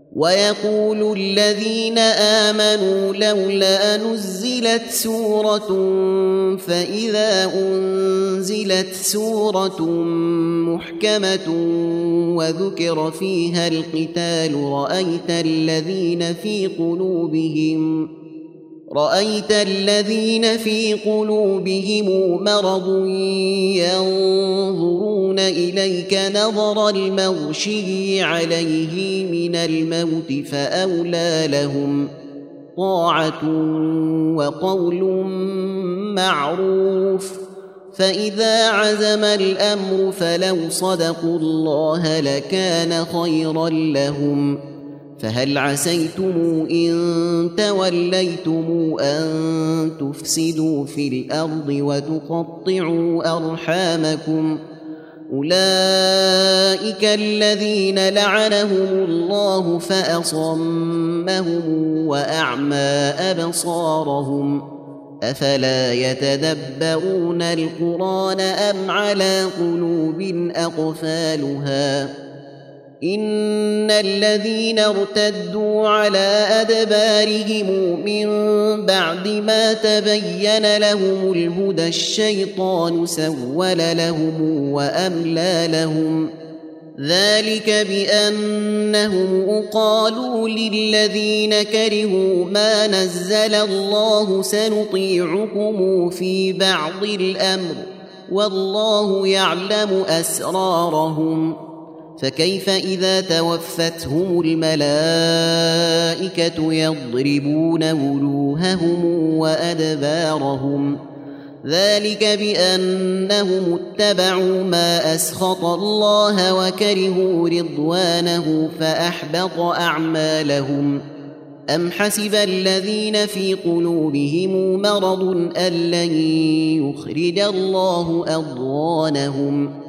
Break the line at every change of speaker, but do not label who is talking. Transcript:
ويقول الذين آمنوا لولا نزلت سورة فإذا أنزلت سورة محكمة وذكر فيها القتال رأيت الذين في قلوبهم مرض ينظرون إليك نظر المغشي عليه من الموت فأولى لهم طاعة وقول معروف فإذا عزم الأمر فلو صدقوا الله لكان خيرا لهم فهل عسيتم إن توليتم أن تفسدوا في الأرض وتقطعوا أرحامكم أولئك الذين لعنهم الله فأصمهم وأعمى أبصارهم أفلا يتدبرون القرآن أم على قلوب أقفالها إن الذين ارتدوا على أدبارهم من بعد ما تبين لهم الهدى الشيطان سول لهم وأملى لهم ذلك بأنهم قالوا للذين كرهوا ما نزل الله سنطيعكم في بعض الأمر والله يعلم أسرارهم فكيف إذا توفتهم الملائكة يضربون وجوههم وأدبارهم ذلك بأنهم اتبعوا ما أسخط الله وكرهوا رضوانه فأحبط أعمالهم أم حسب الذين في قلوبهم مرض أن لن يخرج الله أضغانهم